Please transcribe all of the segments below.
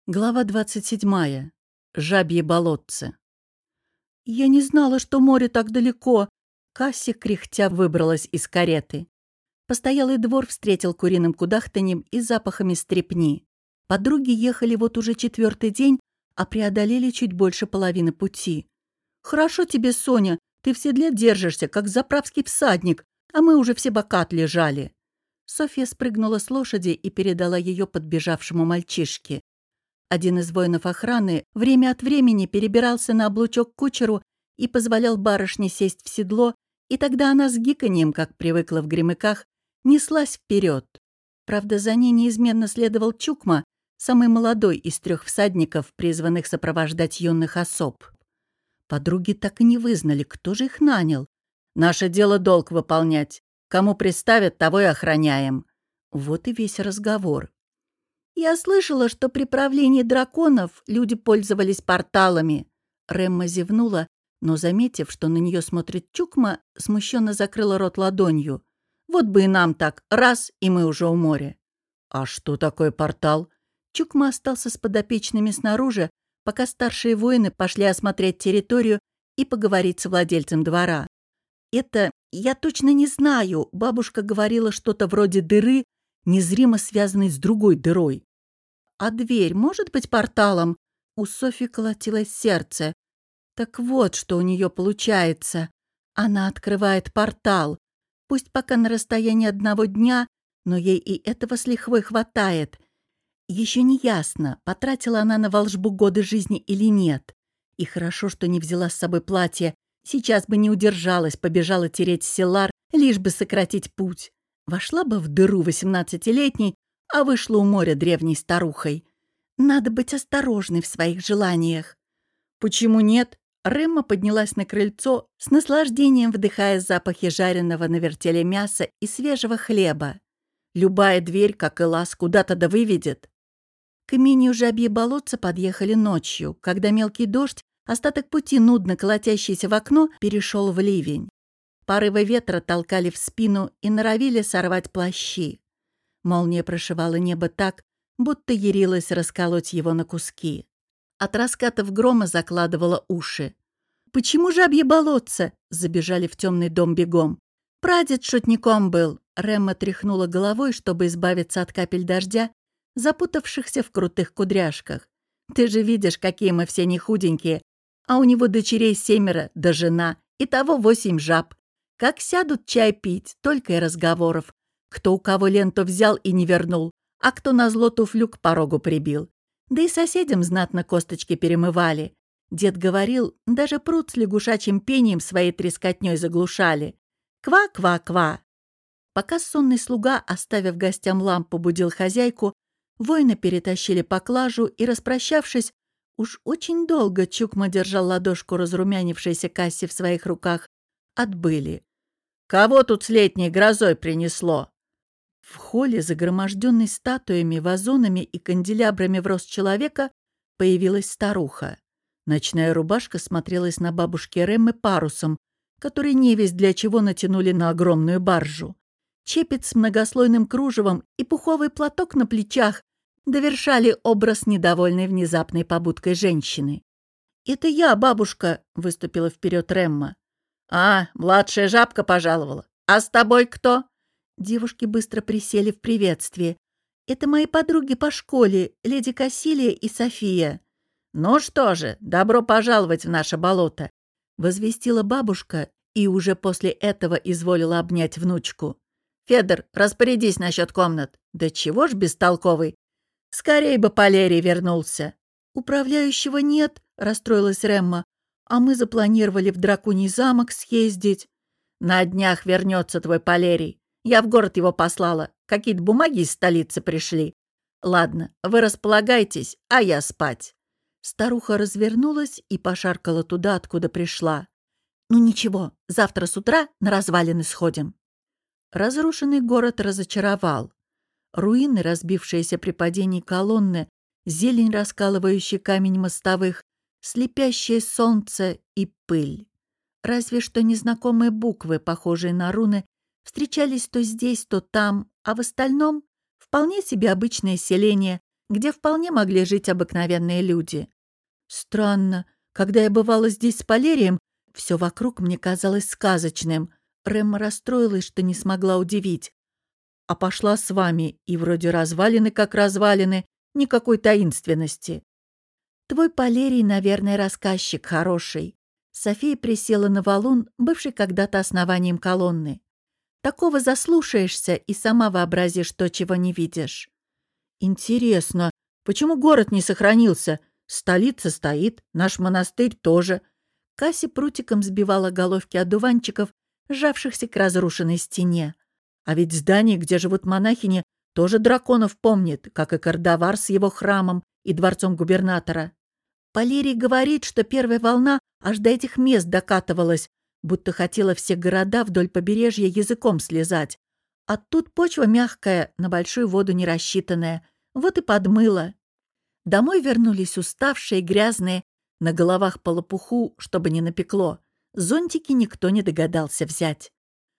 Глава 27. Жабье болотце. «Я не знала, что море так далеко!» Касси, кряхтя, выбралась из кареты. Постоялый двор встретил куриным кудахтаньем и запахами стрепни. Подруги ехали вот уже 4-й день, а преодолели чуть больше половины пути. «Хорошо тебе, Соня, ты в седле держишься, как заправский всадник, а мы уже все бока отлежали». Софья спрыгнула с лошади и передала ее подбежавшему мальчишке. Один из воинов охраны время от времени перебирался на облучок к кучеру и позволял барышне сесть в седло, и тогда она с гиканьем, как привыкла в гремыках, неслась вперед. Правда, за ней неизменно следовал Чукма, самый молодой из 3 всадников, призванных сопровождать юных особ. Подруги так и не вызнали, кто же их нанял. «Наше дело долг выполнять. Кому приставят, того и охраняем». Вот и весь разговор. «Я слышала, что при правлении драконов люди пользовались порталами». Ремма зевнула, но, заметив, что на нее смотрит Чукма, смущенно закрыла рот ладонью. «Вот бы и нам так, раз, и мы уже у моря». «А что такое портал?» Чукма остался с подопечными снаружи, пока старшие воины пошли осмотреть территорию и поговорить с владельцем двора. «Это я точно не знаю», — бабушка говорила что-то вроде дыры, незримо связанной с другой дырой. «А дверь может быть порталом?» У Софьи колотилось сердце. Так вот, что у нее получается. Она открывает портал. Пусть пока на расстоянии 1 дня, но ей и этого с лихвой хватает. Еще не ясно, потратила она на волшбу годы жизни или нет. И хорошо, что не взяла с собой платье. Сейчас бы не удержалась, побежала тереть селар, лишь бы сократить путь. Вошла бы в дыру 18-летней, а вышла у моря древней старухой. Надо быть осторожной в своих желаниях. Почему нет? Ремма поднялась на крыльцо, с наслаждением вдыхая запахи жареного на вертеле мяса и свежего хлеба. Любая дверь, как и лаз, куда-то да выведет. К имению Жабье болотце подъехали ночью, когда мелкий дождь, остаток пути нудно колотящийся в окно, перешел в ливень. Порывы ветра толкали в спину и норовили сорвать плащи. Молния прошивала небо так, будто ярилась расколоть его на куски. От раскатов грома закладывала уши. «Почему жабье болотце?» — забежали в темный дом бегом. «Прадед шутником был», — Ремма тряхнула головой, чтобы избавиться от капель дождя, запутавшихся в крутых кудряшках. «Ты же видишь, какие мы все не худенькие, а у него дочерей 7, да жена, итого 8 жаб. Как сядут чай пить, только и разговоров. Кто у кого ленту взял и не вернул, а кто назло туфлю к порогу прибил. Да и соседям знатно косточки перемывали. Дед говорил, даже пруд с лягушачьим пением своей трескотней заглушали. Ква-ква-ква. Пока сонный слуга, оставив гостям лампу, будил хозяйку, воины перетащили поклажу и, распрощавшись, уж очень долго Чукма держал ладошку разрумянившейся Касси в своих руках, отбыли. «Кого тут с летней грозой принесло?» В холле, загроможденной статуями, вазонами и канделябрами в рост человека, появилась старуха. Ночная рубашка смотрелась на бабушке Реммы парусом, который невесть для чего натянули на огромную баржу. Чепец с многослойным кружевом и пуховый платок на плечах довершали образ недовольной внезапной побудкой женщины. «Это я, бабушка», — выступила вперед Ремма. «А, младшая жабка пожаловала. А с тобой кто?» Девушки быстро присели в приветствии. «Это мои подруги по школе, леди Кассилия и София». «Ну что же, добро пожаловать в наше болото», — возвестила бабушка и уже после этого изволила обнять внучку. «Федор, распорядись насчет комнат». «Да чего ж бестолковый? Скорей бы Полерий вернулся». «Управляющего нет», — расстроилась Ремма. «А мы запланировали в Драконий замок съездить». «На днях вернется твой Полерий. Я в город его послала. Какие-то бумаги из столицы пришли. Ладно, вы располагайтесь, а я спать». Старуха развернулась и пошаркала туда, откуда пришла. «Ну ничего, завтра с утра на развалины сходим». Разрушенный город разочаровал. Руины, разбившиеся при падении колонны, зелень, раскалывающий камень мостовых, слепящее солнце и пыль. Разве что незнакомые буквы, похожие на руны, встречались то здесь, то там, а в остальном вполне себе обычное селение, где вполне могли жить обыкновенные люди. Странно, когда я бывала здесь с Полерием, все вокруг мне казалось сказочным. Ремма расстроилась, что не смогла удивить. А пошла с вами, и вроде развалины как развалины, никакой таинственности. Твой Полерий, наверное, рассказчик хороший. София присела на валун, бывший когда-то основанием колонны. Такого заслушаешься и сама вообразишь то, чего не видишь. Интересно, почему город не сохранился? Столица стоит, наш монастырь тоже. Касси прутиком сбивала головки одуванчиков, сжавшихся к разрушенной стене. А ведь здание, где живут монахини, тоже драконов помнит, как и Кардавар с его храмом и дворцом губернатора. Полерий говорит, что первая волна аж до этих мест докатывалась, будто хотела все города вдоль побережья языком слезать. А тут почва мягкая, на большую воду не рассчитанная. Вот и подмыла. Домой вернулись уставшие, грязные, на головах по лопуху, чтобы не напекло. Зонтики никто не догадался взять.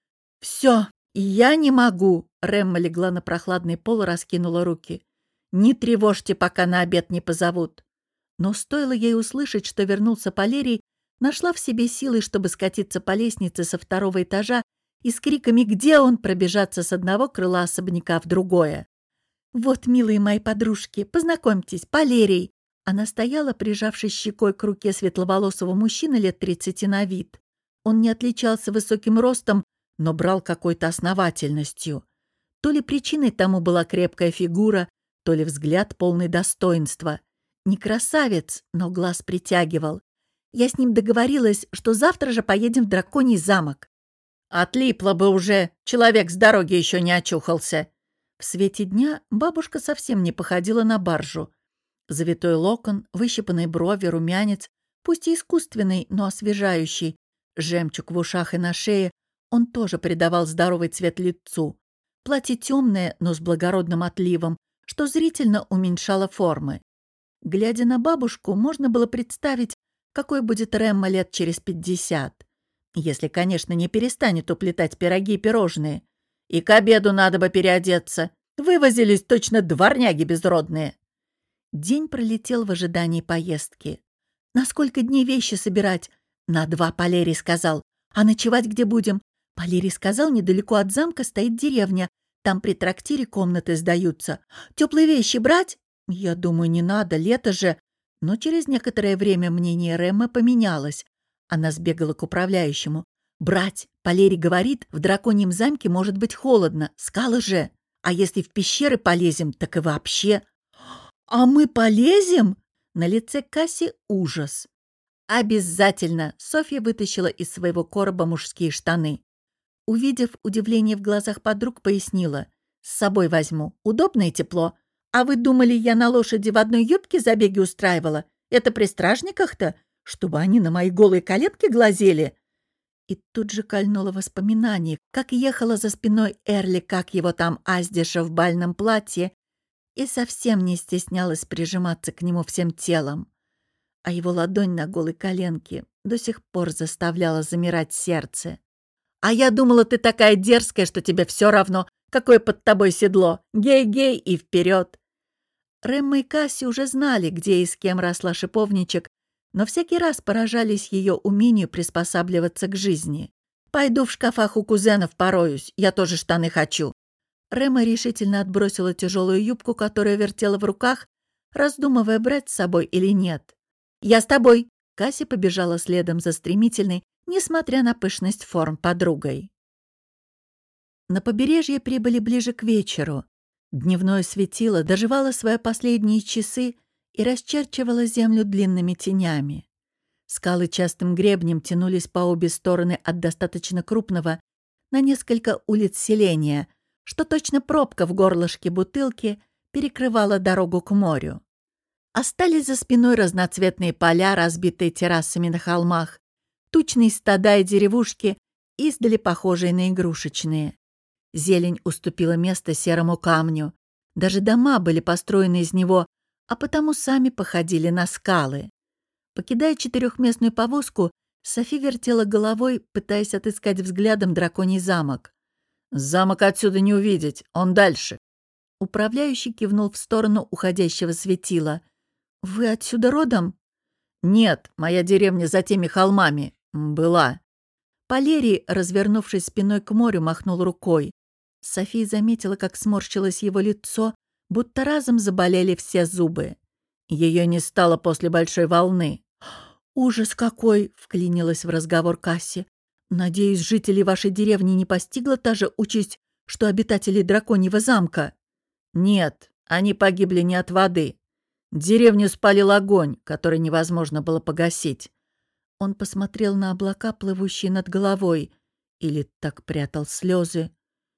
«Все, я не могу!» Ремма легла на прохладный пол и раскинула руки. «Не тревожьте, пока на обед не позовут». Но стоило ей услышать, что вернулся Полерий, нашла в себе силы, чтобы скатиться по лестнице со второго этажа и с криками «Где он?» пробежаться с одного крыла особняка в другое. «Вот, милые мои подружки, познакомьтесь, Полерий!» Она стояла, прижавшись щекой к руке светловолосого мужчины лет 30 на вид. Он не отличался высоким ростом, но брал какой-то основательностью. То ли причиной тому была крепкая фигура, то ли взгляд полный достоинства. Не красавец, но глаз притягивал. Я с ним договорилась, что завтра же поедем в Драконий замок. Отлипла бы уже, человек с дороги еще не очухался. В свете дня бабушка совсем не походила на баржу. Завитой локон, выщипанные брови, румянец, пусть и искусственный, но освежающий, жемчуг в ушах и на шее, он тоже придавал здоровый цвет лицу. Платье темное, но с благородным отливом, что зрительно уменьшало формы. Глядя на бабушку, можно было представить, какой будет Ремма лет через 50. Если, конечно, не перестанет уплетать пироги и пирожные. И к обеду надо бы переодеться. Вывозились точно дворняги безродные. День пролетел в ожидании поездки. На сколько дней вещи собирать? На 2, Полерий сказал. А ночевать где будем? Полерий сказал, недалеко от замка стоит деревня. Там при трактире комнаты сдаются. Теплые вещи брать? Я думаю, не надо, лето же. Но через некоторое время мнение Реммы поменялось. Она сбегала к управляющему. «Брать, Полерий говорит, в драконьем замке может быть холодно, скалы же. А если в пещеры полезем, так и вообще». «А мы полезем?» На лице Касси ужас. «Обязательно!» Софья вытащила из своего короба мужские штаны. Увидев удивление в глазах подруг, пояснила. «С собой возьму. Удобно и тепло. А вы думали, я на лошади в одной юбке забеги устраивала? Это при стражниках-то? Чтобы они на мои голые коленки глазели?» И тут же кольнуло воспоминание, как ехала за спиной Эрли, как его там Аздиша в бальном платье, и совсем не стеснялась прижиматься к нему всем телом. А его ладонь на голой коленке до сих пор заставляла замирать сердце. «А я думала, ты такая дерзкая, что тебе все равно, какое под тобой седло. Гей-гей и вперед!» Ремма и Касси уже знали, где и с кем росла шиповничек, но всякий раз поражались ее умению приспосабливаться к жизни. «Пойду в шкафах у кузенов пороюсь, я тоже штаны хочу». Ремма решительно отбросила тяжелую юбку, которую вертела в руках, раздумывая, брать с собой или нет. «Я с тобой!» Касси побежала следом за стремительной, несмотря на пышность форм, подругой. На побережье прибыли ближе к вечеру. Дневное светило доживало свои последние часы и расчерчивало землю длинными тенями. Скалы частым гребнем тянулись по обе стороны от достаточно крупного на несколько улиц селения, что точно пробка в горлышке бутылки перекрывала дорогу к морю. Остались за спиной разноцветные поля, разбитые террасами на холмах, тучные стада и деревушки, издали похожие на игрушечные. Зелень уступила место серому камню. Даже дома были построены из него, а потому сами походили на скалы. Покидая четырехместную повозку, Софи вертела головой, пытаясь отыскать взглядом драконий замок. «Замок отсюда не увидеть, он дальше». Управляющий кивнул в сторону уходящего светила. «Вы отсюда родом?» «Нет, моя деревня за теми холмами. Была». Валерий, развернувшись спиной к морю, махнул рукой. София заметила, как сморщилось его лицо, будто разом заболели все зубы. Ее не стало после большой волны. «Ужас какой!» — вклинилась в разговор Касси. «Надеюсь, жителей вашей деревни не постигла та же участь, что обитателей драконьего замка?» «Нет, они погибли не от воды. Деревню спалил огонь, который невозможно было погасить». Он посмотрел на облака, плывущие над головой, или так прятал слезы.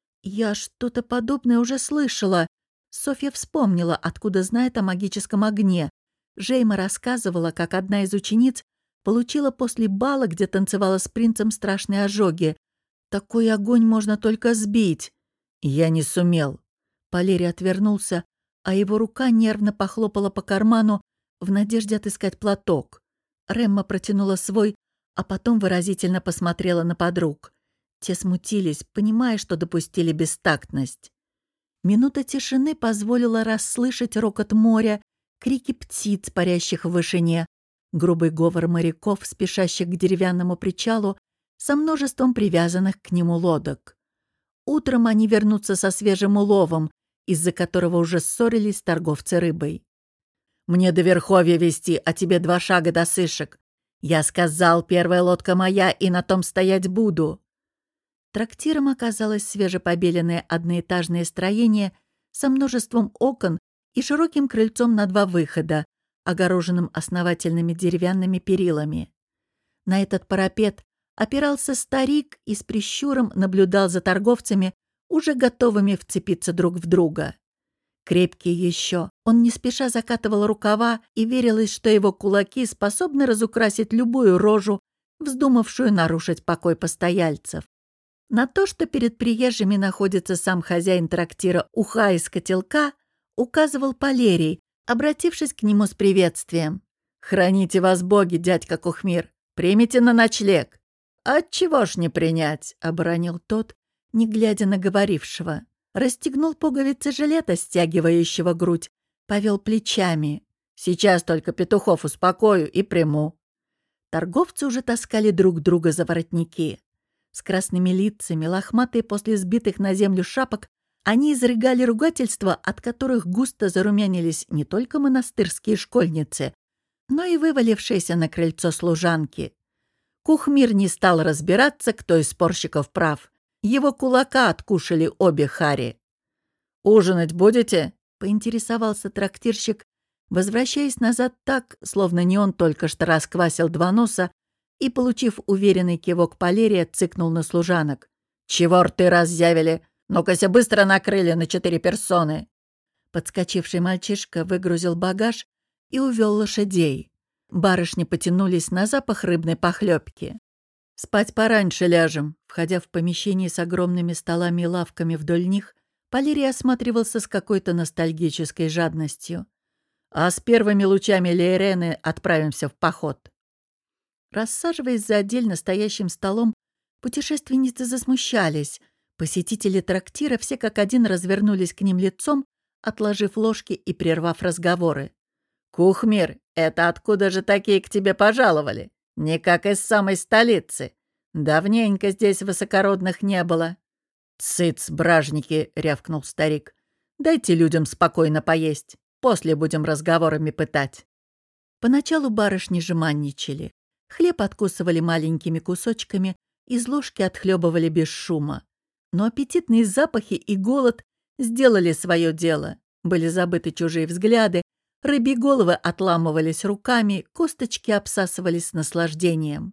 «Я что-то подобное уже слышала». Софья вспомнила, откуда знает о магическом огне. Жейма рассказывала, как одна из учениц получила после бала, где танцевала с принцем, страшные ожоги. Такой огонь можно только сбить. Я не сумел. Валерий отвернулся, а его рука нервно похлопала по карману в надежде отыскать платок. Ремма протянула свой, а потом выразительно посмотрела на подруг. Те смутились, понимая, что допустили бестактность. Минута тишины позволила расслышать рокот моря, крики птиц, парящих в вышине, грубый говор моряков, спешащих к деревянному причалу, со множеством привязанных к нему лодок. Утром они вернутся со свежим уловом, из-за которого уже ссорились торговцы рыбой. «Мне до Верховья везти, а тебе 2 шага до Сышек. Я сказал, первая лодка моя, и на том стоять буду». Трактиром оказалось свежепобеленное одноэтажное строение со множеством окон и широким крыльцом на 2 выхода, огороженным основательными деревянными перилами. На этот парапет опирался старик и с прищуром наблюдал за торговцами, уже готовыми вцепиться друг в друга. Крепкий еще, он не спеша закатывал рукава, и верилось, что его кулаки способны разукрасить любую рожу, вздумавшую нарушить покой постояльцев. На то, что перед приезжими находится сам хозяин трактира уха из котелка, указывал Валерий, обратившись к нему с приветствием. «Храните вас боги, дядька Кухмир, примите на ночлег». «Отчего ж не принять?» — оборонил тот, не глядя на говорившего. Расстегнул пуговицы жилета, стягивающего грудь, повел плечами. «Сейчас только петухов успокою и приму». Торговцы уже таскали друг друга за воротники. С красными лицами, лохматые после сбитых на землю шапок, они изрыгали ругательства, от которых густо зарумянились не только монастырские школьницы, но и вывалившиеся на крыльцо служанки. Кухмир не стал разбираться, кто из спорщиков прав. Его кулака откушали обе хари. «Ужинать будете?» — поинтересовался трактирщик, возвращаясь назад так, словно не он только что расквасил 2 носа, и, получив уверенный кивок Валерия, цыкнул на служанок. «Чего рты разъявили? Ну-кася быстро накрыли на 4 персоны!» Подскочивший мальчишка выгрузил багаж и увел лошадей. Барышни потянулись на запах рыбной похлебки. «Спать пораньше ляжем». Входя в помещение с огромными столами и лавками вдоль них, Валерий осматривался с какой-то ностальгической жадностью. «А с первыми лучами Лейрены отправимся в поход». Рассаживаясь за отдельно стоящим столом, путешественницы засмущались. Посетители трактира все как один развернулись к ним лицом, отложив ложки и прервав разговоры. «Кухмир, это откуда же такие к тебе пожаловали? Не как из самой столицы. Давненько здесь высокородных не было». «Цыц, бражники!» — рявкнул старик. «Дайте людям спокойно поесть. После будем разговорами пытать». Поначалу барышни жеманничали. Хлеб откусывали маленькими кусочками, из ложки отхлебывали без шума. Но аппетитные запахи и голод сделали свое дело. Были забыты чужие взгляды, рыбьи головы отламывались руками, косточки обсасывались с наслаждением.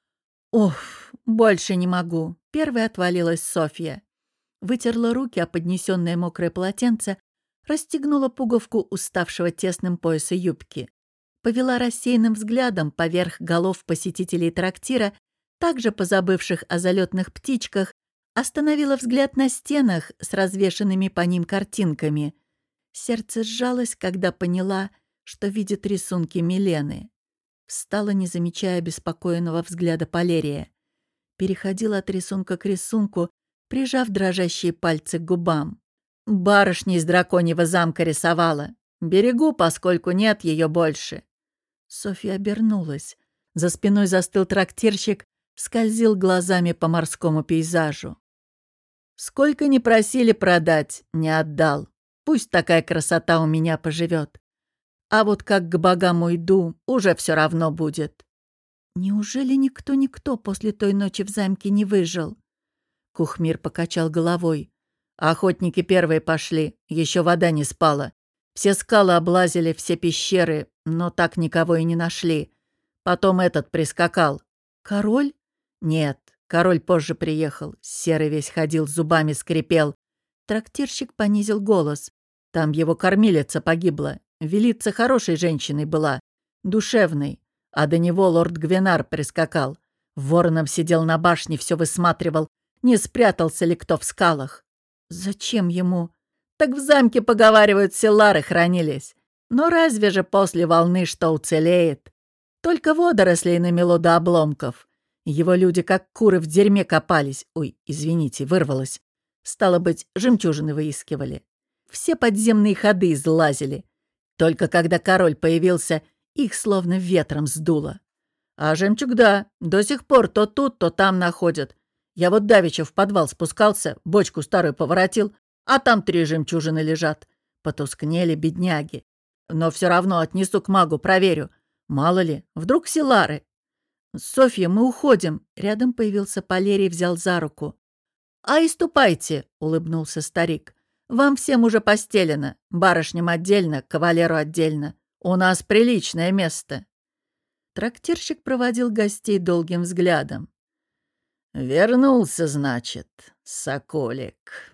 «Ох, больше не могу!» — первой отвалилась Софья. Вытерла руки о поднесенное мокрое полотенце, расстегнула пуговку уставшего тесным пояса юбки. Повела рассеянным взглядом поверх голов посетителей трактира, также позабывших о залетных птичках, остановила взгляд на стенах с развешанными по ним картинками. Сердце сжалось, когда поняла, что видит рисунки Милены. Встала, не замечая беспокойного взгляда Валерия. Переходила от рисунка к рисунку, прижав дрожащие пальцы к губам. Барышня из драконьего замка рисовала. Берегу, поскольку нет ее больше. Софья обернулась. За спиной застыл трактирщик, скользил глазами по морскому пейзажу. Сколько ни просили продать, не отдал. Пусть такая красота у меня поживет. А вот как к богам уйду, уже все равно будет. Неужели никто после той ночи в замке не выжил? Кухмир покачал головой. Охотники первые пошли, еще вода не спала. Все скалы облазили, все пещеры, но так никого и не нашли. Потом этот прискакал. Король? Нет, король позже приехал. Серый весь ходил, зубами скрипел. Трактирщик понизил голос. Там его кормилица погибла. Велица хорошей женщиной была, душевной. А до него лорд Гвенар прискакал. Вороном сидел на башне, все высматривал, не спрятался ли кто в скалах. Зачем ему? Так в замке, поговаривают, селары хранились. Но разве же после волны что уцелеет? Только водорослей намело до обломков. Его люди как куры в дерьме копались. Ой, извините, вырвалось. Стало быть, жемчужины выискивали. Все подземные ходы излазили. Только когда король появился, их словно ветром сдуло. А жемчуг, да, до сих пор то тут, то там находят. Я вот давеча в подвал спускался, бочку старую поворотил, а там 3 жемчужины лежат. Потускнели бедняги. Но все равно отнесу к магу, проверю. Мало ли, вдруг селары. «Софья, мы уходим». Рядом появился Палерий, взял за руку. «А и ступайте», — улыбнулся старик. «Вам всем уже постелено. Барышням отдельно, кавалеру отдельно. У нас приличное место». Трактирщик проводил гостей долгим взглядом. «Вернулся, значит, соколик».